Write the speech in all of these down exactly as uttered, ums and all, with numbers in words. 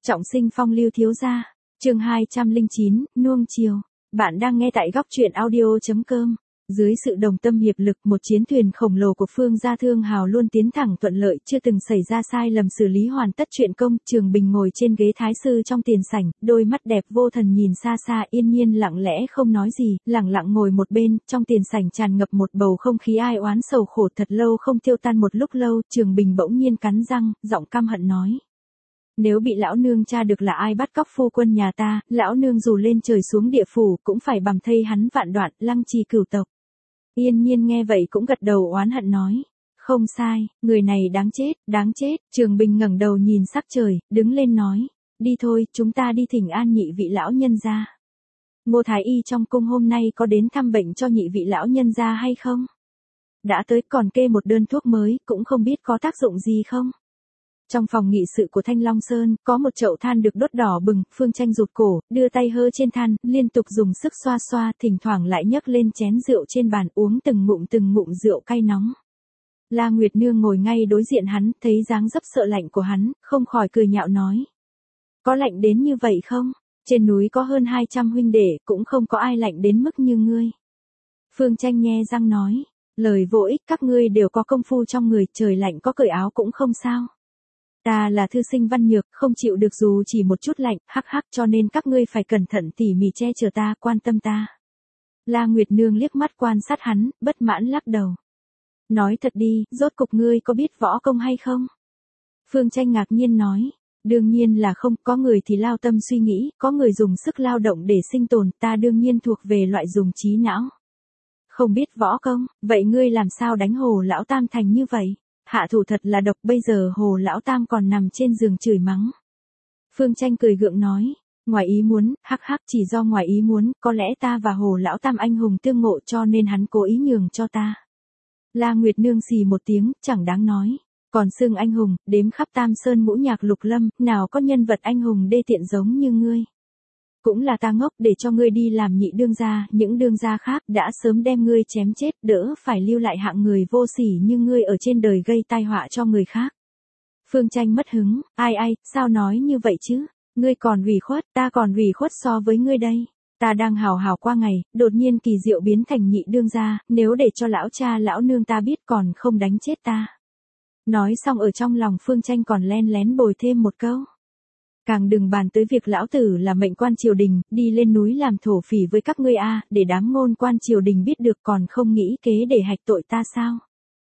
Trọng sinh phong lưu thiếu gia, chương hai trăm lẻ chín, nuông chiều. Bạn đang nghe tại góc truyện audio chấm com. Dưới sự đồng tâm hiệp lực, một chiến thuyền khổng lồ của Phương gia Thương Hào luôn tiến thẳng thuận lợi, chưa từng xảy ra sai lầm, xử lý hoàn tất chuyện công. Trường Bình ngồi trên ghế thái sư trong tiền sảnh, đôi mắt đẹp vô thần nhìn xa xa, yên nhiên lặng lẽ không nói gì, lặng lặng ngồi một bên. Trong tiền sảnh tràn ngập một bầu không khí ai oán sầu khổ, thật lâu không tiêu tan. Một lúc lâu, Trường Bình bỗng nhiên cắn răng, giọng căm hận nói: nếu bị lão nương tra được là ai bắt cóc phu quân nhà ta, lão nương dù lên trời xuống địa phủ cũng phải bằm thây hắn vạn đoạn, lăng trì cửu tộc. Yên nhiên nghe vậy cũng gật đầu oán hận nói: không sai, người này đáng chết, đáng chết. Trường Bình ngẩng đầu nhìn sắc trời, đứng lên nói: đi thôi, chúng ta đi thỉnh an nhị vị lão nhân gia. Ngô Thái Y trong cung hôm nay có đến thăm bệnh cho nhị vị lão nhân gia hay không? Đã tới, còn kê một đơn thuốc mới, cũng không biết có tác dụng gì không? Trong phòng nghị sự của Thanh Long Sơn, có một chậu than được đốt đỏ bừng, Phương Tranh rụt cổ, đưa tay hơ trên than, liên tục dùng sức xoa xoa, thỉnh thoảng lại nhấc lên chén rượu trên bàn, uống từng ngụm từng ngụm rượu cay nóng. La Nguyệt Nương ngồi ngay đối diện hắn, thấy dáng dấp sợ lạnh của hắn, không khỏi cười nhạo nói: có lạnh đến như vậy không? Trên núi có hơn hai trăm huynh đệ, cũng không có ai lạnh đến mức như ngươi. Phương Tranh nhe răng nói: lời vô ích, các ngươi đều có công phu trong người, trời lạnh có cởi áo cũng không sao. Ta là thư sinh văn nhược, không chịu được dù chỉ một chút lạnh, hắc hắc, cho nên các ngươi phải cẩn thận tỉ mỉ che chở ta, quan tâm ta. La Nguyệt Nương liếc mắt quan sát hắn, bất mãn lắc đầu. Nói thật đi, rốt cục ngươi có biết võ công hay không? Phương Tranh ngạc nhiên nói: đương nhiên là không, có người thì lao tâm suy nghĩ, có người dùng sức lao động để sinh tồn, ta đương nhiên thuộc về loại dùng trí não. Không biết võ công, vậy ngươi làm sao đánh Hồ lão tam thành như vậy? Hạ thủ thật là độc, bây giờ Hồ lão tam còn nằm trên giường chửi mắng. Phương Tranh cười gượng nói: ngoài ý muốn, hắc hắc, chỉ do ngoài ý muốn, có lẽ ta và Hồ lão tam anh hùng tương ngộ cho nên hắn cố ý nhường cho ta. La Nguyệt Nương xì một tiếng, chẳng đáng nói. Còn xưng anh hùng, đếm khắp Tam Sơn ngũ nhạc lục lâm, nào có nhân vật anh hùng đê tiện giống như ngươi. Cũng là ta ngốc để cho ngươi đi làm nhị đương gia, những đương gia khác đã sớm đem ngươi chém chết, đỡ phải lưu lại hạng người vô sỉ như ngươi ở trên đời gây tai họa cho người khác. Phương Tranh mất hứng: ai ai, sao nói như vậy chứ? Ngươi còn ủy khuất, ta còn ủy khuất so với ngươi đây. Ta đang hào hào qua ngày, đột nhiên kỳ diệu biến thành nhị đương gia, nếu để cho lão cha lão nương ta biết còn không đánh chết ta. Nói xong ở trong lòng Phương Tranh còn len lén bồi thêm một câu: càng đừng bàn tới việc lão tử là mệnh quan triều đình, đi lên núi làm thổ phỉ với các ngươi a, để đám ngôn quan triều đình biết được còn không nghĩ kế để hạch tội ta sao?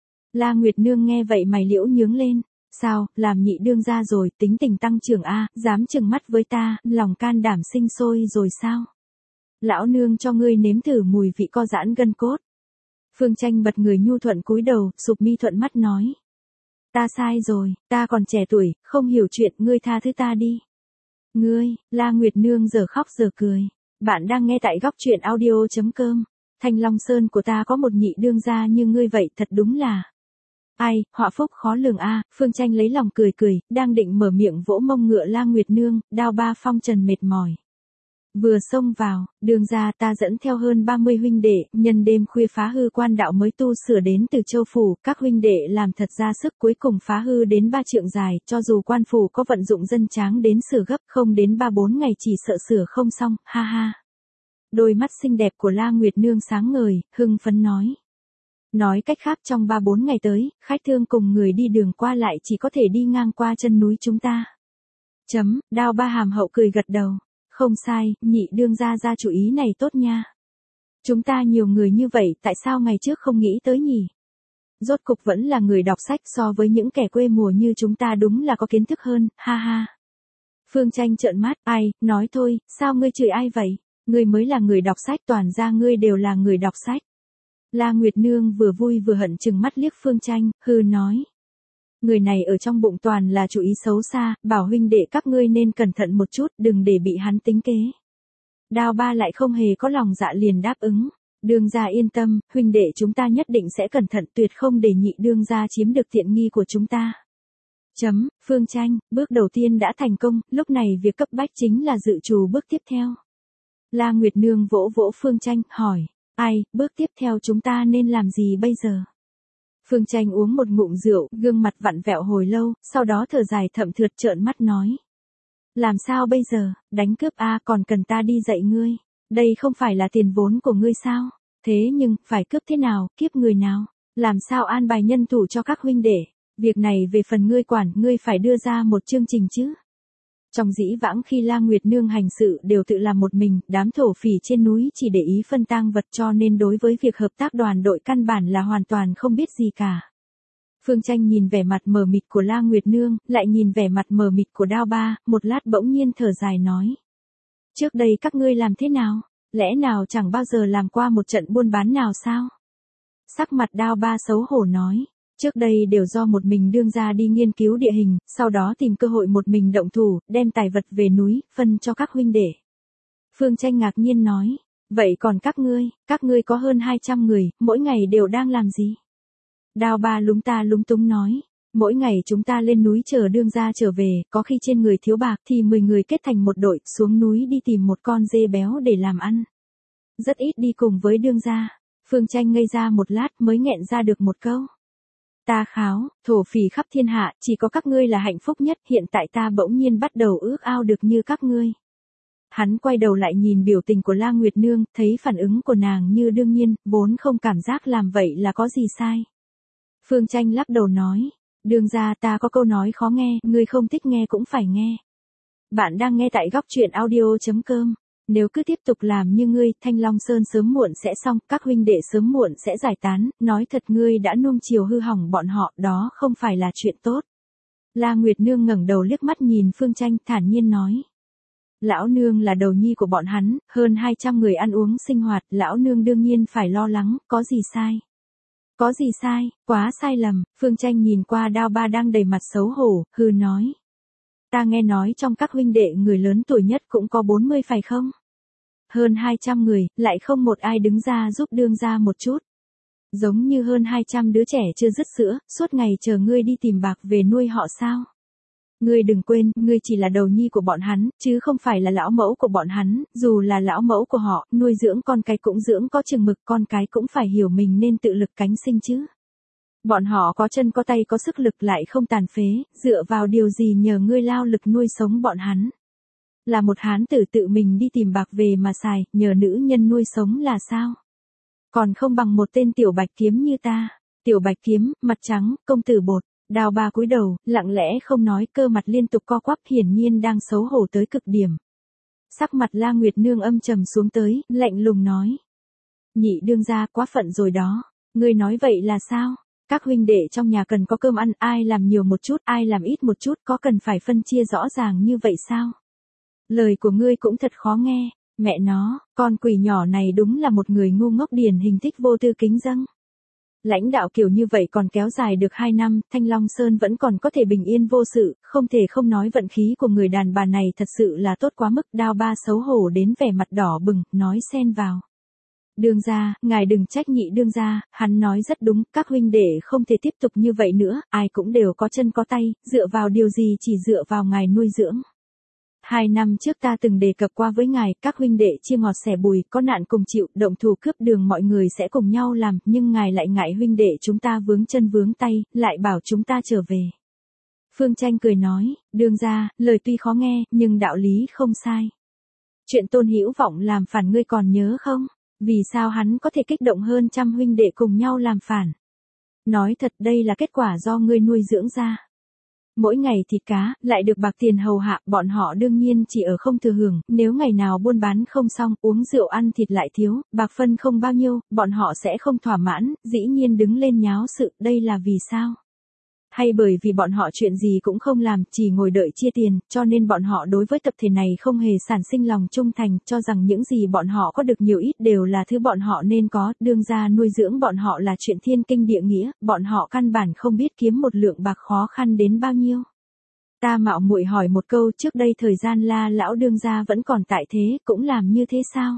La Nguyệt Nương nghe vậy mày liễu nhướng lên: sao, làm nhị đương gia rồi, tính tình tăng trưởng a, dám trừng mắt với ta, lòng can đảm sinh sôi rồi sao? Lão nương cho ngươi nếm thử mùi vị co giãn gân cốt. Phương Tranh bật người nhu thuận cúi đầu, sụp mi thuận mắt nói: ta sai rồi, ta còn trẻ tuổi, không hiểu chuyện, ngươi tha thứ ta đi. Ngươi, La Nguyệt Nương giờ khóc giờ cười. Bạn đang nghe tại góc truyện audio chấm com. Thanh Long Sơn của ta có một nhị đương gia như ngươi vậy, thật đúng là... ai, họa phúc khó lường a. Phương Tranh lấy lòng cười cười, đang định mở miệng vỗ mông ngựa La Nguyệt Nương, đao ba phong trần mệt mỏi. Vừa xông vào, đường ra ta dẫn theo hơn ba mươi huynh đệ, nhân đêm khuya phá hư quan đạo mới tu sửa đến từ Châu Phủ, các huynh đệ làm thật ra sức, cuối cùng phá hư đến ba trượng dài, cho dù quan phủ có vận dụng dân tráng đến sửa gấp, không đến ba bốn ngày chỉ sợ sửa không xong, ha ha. Đôi mắt xinh đẹp của La Nguyệt Nương sáng ngời, hưng phấn nói. Nói cách khác trong ba bốn ngày tới, khách thương cùng người đi đường qua lại chỉ có thể đi ngang qua chân núi chúng ta. Chấm, đao ba hàm hậu cười gật đầu. Không sai, nhị đương gia ra chủ ý này tốt nha. Chúng ta nhiều người như vậy, tại sao ngày trước không nghĩ tới nhỉ? Rốt cục vẫn là người đọc sách, so với những kẻ quê mùa như chúng ta đúng là có kiến thức hơn, ha ha. Phương Tranh trợn mắt: ai, nói thôi, sao ngươi chửi ai vậy? Ngươi mới là người đọc sách, toàn ra ngươi đều là người đọc sách. La Nguyệt Nương vừa vui vừa hận trừng mắt liếc Phương Tranh, hừ nói. Người này ở trong bụng toàn là chủ ý xấu xa, bảo huynh đệ các ngươi nên cẩn thận một chút, đừng để bị hắn tính kế. Đao ba lại không hề có lòng dạ liền đáp ứng. Đương gia yên tâm, huynh đệ chúng ta nhất định sẽ cẩn thận, tuyệt không để nhị đương gia chiếm được tiện nghi của chúng ta. Chấm, Phương Tranh, bước đầu tiên đã thành công, lúc này việc cấp bách chính là dự trù bước tiếp theo. La Nguyệt Nương vỗ vỗ Phương Tranh, hỏi, ai, bước tiếp theo chúng ta nên làm gì bây giờ? Phương Tranh uống một ngụm rượu, gương mặt vặn vẹo hồi lâu, sau đó thở dài thậm thượt trợn mắt nói. Làm sao bây giờ, đánh cướp a còn cần ta đi dạy ngươi. Đây không phải là tiền vốn của ngươi sao? Thế nhưng, phải cướp thế nào, kiếp người nào? Làm sao an bài nhân thủ cho các huynh đệ? Việc này về phần ngươi quản, ngươi phải đưa ra một chương trình chứ. Trong dĩ vãng khi La Nguyệt Nương hành sự đều tự làm một mình, đám thổ phỉ trên núi chỉ để ý phân tang vật cho nên đối với việc hợp tác đoàn đội căn bản là hoàn toàn không biết gì cả. Phương Tranh nhìn vẻ mặt mờ mịt của La Nguyệt Nương, lại nhìn vẻ mặt mờ mịt của Đao Ba, một lát bỗng nhiên thở dài nói. Trước đây các ngươi làm thế nào? Lẽ nào chẳng bao giờ làm qua một trận buôn bán nào sao? Sắc mặt Đao Ba xấu hổ nói. Trước đây đều do một mình đương ra đi nghiên cứu địa hình, sau đó tìm cơ hội một mình động thủ, đem tài vật về núi, phân cho các huynh đệ. Phương Tranh ngạc nhiên nói. Vậy còn các ngươi, các ngươi có hơn hai trăm người, mỗi ngày đều đang làm gì? Đao Ba lúng ta lúng túng nói. Mỗi ngày chúng ta lên núi chờ đương gia trở về, có khi trên người thiếu bạc thì mười người kết thành một đội, xuống núi đi tìm một con dê béo để làm ăn. Rất ít đi cùng với đương gia. Phương Tranh ngây ra một lát mới nghẹn ra được một câu. Ta kháo, thổ phỉ khắp thiên hạ, chỉ có các ngươi là hạnh phúc nhất, hiện tại ta bỗng nhiên bắt đầu ước ao được như các ngươi. Hắn quay đầu lại nhìn biểu tình của La Nguyệt Nương, thấy phản ứng của nàng như đương nhiên, vốn không cảm giác làm vậy là có gì sai. Phương Tranh lắc đầu nói, đương gia ta có câu nói khó nghe, ngươi không thích nghe cũng phải nghe. Bạn đang nghe tại góc truyện audio chấm com. Nếu cứ tiếp tục làm như ngươi, Thanh Long Sơn sớm muộn sẽ xong, các huynh đệ sớm muộn sẽ giải tán, nói thật ngươi đã nuông chiều hư hỏng bọn họ, đó không phải là chuyện tốt. La Nguyệt Nương ngẩng đầu liếc mắt nhìn Phương Tranh, thản nhiên nói. Lão nương là đầu nhi của bọn hắn, hơn hai trăm người ăn uống sinh hoạt, lão nương đương nhiên phải lo lắng, có gì sai? Có gì sai, quá sai lầm, Phương Tranh nhìn qua Đao Ba đang đầy mặt xấu hổ, hừ nói. Ta nghe nói trong các huynh đệ người lớn tuổi nhất cũng có bốn mươi phải không? Hơn hai trăm người, lại không một ai đứng ra giúp đương gia một chút. Giống như hơn hai trăm đứa trẻ chưa dứt sữa, suốt ngày chờ ngươi đi tìm bạc về nuôi họ sao? Ngươi đừng quên, ngươi chỉ là đầu nhi của bọn hắn, chứ không phải là lão mẫu của bọn hắn, dù là lão mẫu của họ, nuôi dưỡng con cái cũng dưỡng có chừng mực, con cái cũng phải hiểu mình nên tự lực cánh sinh chứ. Bọn họ có chân có tay có sức lực lại không tàn phế, dựa vào điều gì nhờ ngươi lao lực nuôi sống bọn hắn. Là một hán tử tự mình đi tìm bạc về mà xài, nhờ nữ nhân nuôi sống là sao? Còn không bằng một tên tiểu bạch kiếm như ta. Tiểu bạch kiếm, mặt trắng, công tử bột. Đao Ba cúi đầu, lặng lẽ không nói, cơ mặt liên tục co quắp, hiển nhiên đang xấu hổ tới cực điểm. Sắc mặt La Nguyệt Nương âm trầm xuống tới, lạnh lùng nói. Nhị đương gia quá phận rồi đó. Ngươi nói vậy là sao? Các huynh đệ trong nhà cần có cơm ăn, ai làm nhiều một chút, ai làm ít một chút, có cần phải phân chia rõ ràng như vậy sao? Lời của ngươi cũng thật khó nghe, mẹ nó, con quỷ nhỏ này đúng là một người ngu ngốc điển hình thích vô tư kính dâng. Lãnh đạo kiểu như vậy còn kéo dài được hai năm, Thanh Long Sơn vẫn còn có thể bình yên vô sự, không thể không nói vận khí của người đàn bà này thật sự là tốt quá mức. Đao Ba xấu hổ đến vẻ mặt đỏ bừng, nói xen vào. Đương gia, ngài đừng trách nhị đương gia, hắn nói rất đúng, các huynh đệ không thể tiếp tục như vậy nữa, ai cũng đều có chân có tay, dựa vào điều gì chỉ dựa vào ngài nuôi dưỡng. Hai năm trước ta từng đề cập qua với ngài, các huynh đệ chia ngọt sẻ bùi, có nạn cùng chịu, động thủ cướp đường mọi người sẽ cùng nhau làm, nhưng ngài lại ngại huynh đệ chúng ta vướng chân vướng tay, lại bảo chúng ta trở về. Phương Tranh cười nói, đương gia, lời tuy khó nghe, nhưng đạo lý không sai. Chuyện Tôn Hữu Vọng làm phản ngươi còn nhớ không? Vì sao hắn có thể kích động hơn trăm huynh đệ cùng nhau làm phản? Nói thật đây là kết quả do ngươi nuôi dưỡng ra. Mỗi ngày thịt cá, lại được bạc tiền hầu hạ, bọn họ đương nhiên chỉ ở không thừa hưởng, nếu ngày nào buôn bán không xong, uống rượu ăn thịt lại thiếu, bạc phân không bao nhiêu, bọn họ sẽ không thỏa mãn, dĩ nhiên đứng lên nháo sự, đây là vì sao? Hay bởi vì bọn họ chuyện gì cũng không làm, chỉ ngồi đợi chia tiền, cho nên bọn họ đối với tập thể này không hề sản sinh lòng trung thành, cho rằng những gì bọn họ có được nhiều ít đều là thứ bọn họ nên có, đương ra nuôi dưỡng bọn họ là chuyện thiên kinh địa nghĩa, bọn họ căn bản không biết kiếm một lượng bạc khó khăn đến bao nhiêu. Ta mạo muội hỏi một câu, trước đây thời gian La lão đương gia vẫn còn tại thế, cũng làm như thế sao?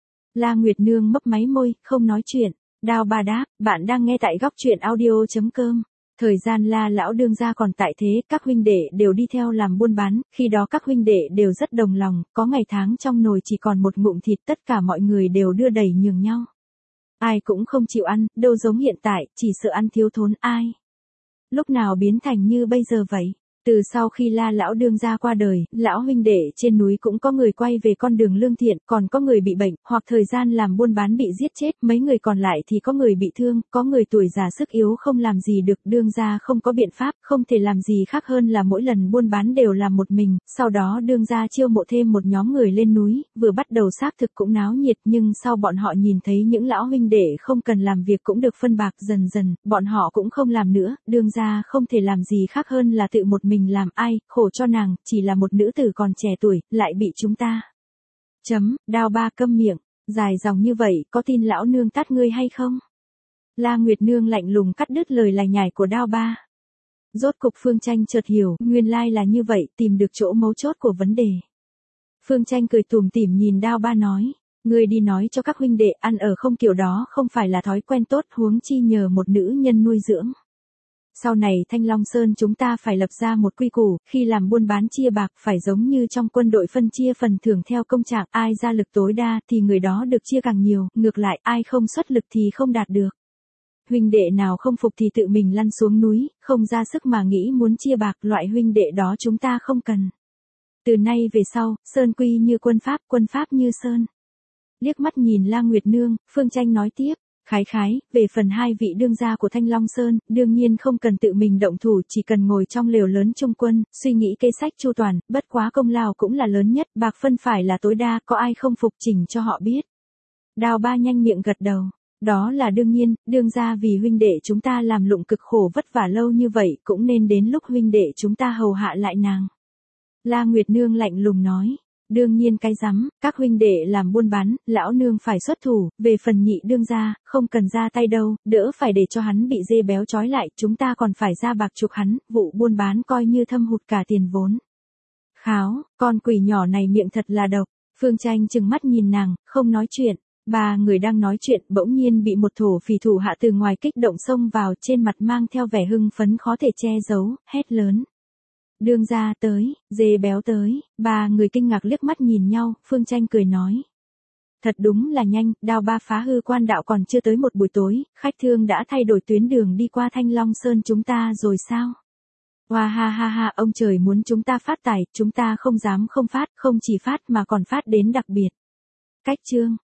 La Nguyệt Nương mấp máy môi, không nói chuyện. Đao Ba đáp, bạn đang nghe tại góc truyện audio chấm com. Thời gian La lão đương gia còn tại thế, các huynh đệ đều đi theo làm buôn bán, khi đó các huynh đệ đều rất đồng lòng, có ngày tháng trong nồi chỉ còn một ngụm thịt, tất cả mọi người đều đưa đẩy nhường nhau. Ai cũng không chịu ăn, đâu giống hiện tại, chỉ sợ ăn thiếu thốn ai. Lúc nào biến thành như bây giờ vậy? Từ sau khi La lão đương gia qua đời, lão huynh đệ trên núi cũng có người quay về con đường lương thiện, còn có người bị bệnh, hoặc thời gian làm buôn bán bị giết chết, mấy người còn lại thì có người bị thương, có người tuổi già sức yếu không làm gì được, đương gia không có biện pháp, không thể làm gì khác hơn là mỗi lần buôn bán đều làm một mình, sau đó đương gia chiêu mộ thêm một nhóm người lên núi, vừa bắt đầu xác thực cũng náo nhiệt nhưng sau bọn họ nhìn thấy những lão huynh đệ không cần làm việc cũng được phân bạc dần dần, bọn họ cũng không làm nữa, đương gia không thể làm gì khác hơn là tự một mình làm. Ai, khổ cho nàng, chỉ là một nữ tử còn trẻ tuổi, lại bị chúng ta. Chấm, Đao Ba câm miệng, dài dòng như vậy, có tin lão nương tát ngươi hay không? La Nguyệt Nương lạnh lùng cắt đứt lời lải nhải của Đao Ba. Rốt cục Phương Tranh chợt hiểu, nguyên lai là như vậy, tìm được chỗ mấu chốt của vấn đề. Phương Tranh cười tủm tỉm nhìn Đao Ba nói, ngươi đi nói cho các huynh đệ ăn ở không kiểu đó không phải là thói quen tốt, huống chi nhờ một nữ nhân nuôi dưỡng. Sau này Thanh Long Sơn chúng ta phải lập ra một quy củ, khi làm buôn bán chia bạc phải giống như trong quân đội phân chia phần thưởng theo công trạng, ai ra lực tối đa thì người đó được chia càng nhiều, ngược lại ai không xuất lực thì không đạt được. Huynh đệ nào không phục thì tự mình lăn xuống núi, không ra sức mà nghĩ muốn chia bạc, loại huynh đệ đó chúng ta không cần. Từ nay về sau, Sơn quy như quân pháp, quân pháp như Sơn. Liếc mắt nhìn La Nguyệt Nương, Phương Tranh nói tiếp. Khái khái, về phần hai vị đương gia của Thanh Long Sơn, đương nhiên không cần tự mình động thủ, chỉ cần ngồi trong lều lớn trung quân, suy nghĩ kế sách chu toàn, bất quá công lao cũng là lớn nhất, bạc phân phải là tối đa, có ai không phục chỉnh cho họ biết. Đao Ba nhanh miệng gật đầu, đó là đương nhiên, đương gia vì huynh đệ chúng ta làm lụng cực khổ vất vả lâu như vậy, cũng nên đến lúc huynh đệ chúng ta hầu hạ lại nàng. La Nguyệt Nương lạnh lùng nói. Đương nhiên cái rắm, các huynh đệ làm buôn bán, lão nương phải xuất thủ, về phần nhị đương gia, không cần ra tay đâu, đỡ phải để cho hắn bị dê béo trói lại, chúng ta còn phải ra bạc chuộc hắn, vụ buôn bán coi như thâm hụt cả tiền vốn. Kháo, con quỷ nhỏ này miệng thật là độc, Phương Tranh trừng mắt nhìn nàng, không nói chuyện, ba người đang nói chuyện bỗng nhiên bị một thổ phỉ thủ hạ từ ngoài kích động xông vào, trên mặt mang theo vẻ hưng phấn khó thể che giấu, hét lớn. Đương gia tới, dê béo tới, ba người kinh ngạc liếc mắt nhìn nhau, Phương Tranh cười nói. Thật đúng là nhanh, Đao Ba phá hư quan đạo còn chưa tới một buổi tối, khách thương đã thay đổi tuyến đường đi qua Thanh Long Sơn chúng ta rồi sao? Hoa ha ha ha, ông trời muốn chúng ta phát tài, chúng ta không dám không phát, không chỉ phát mà còn phát đến đặc biệt. Cách chương.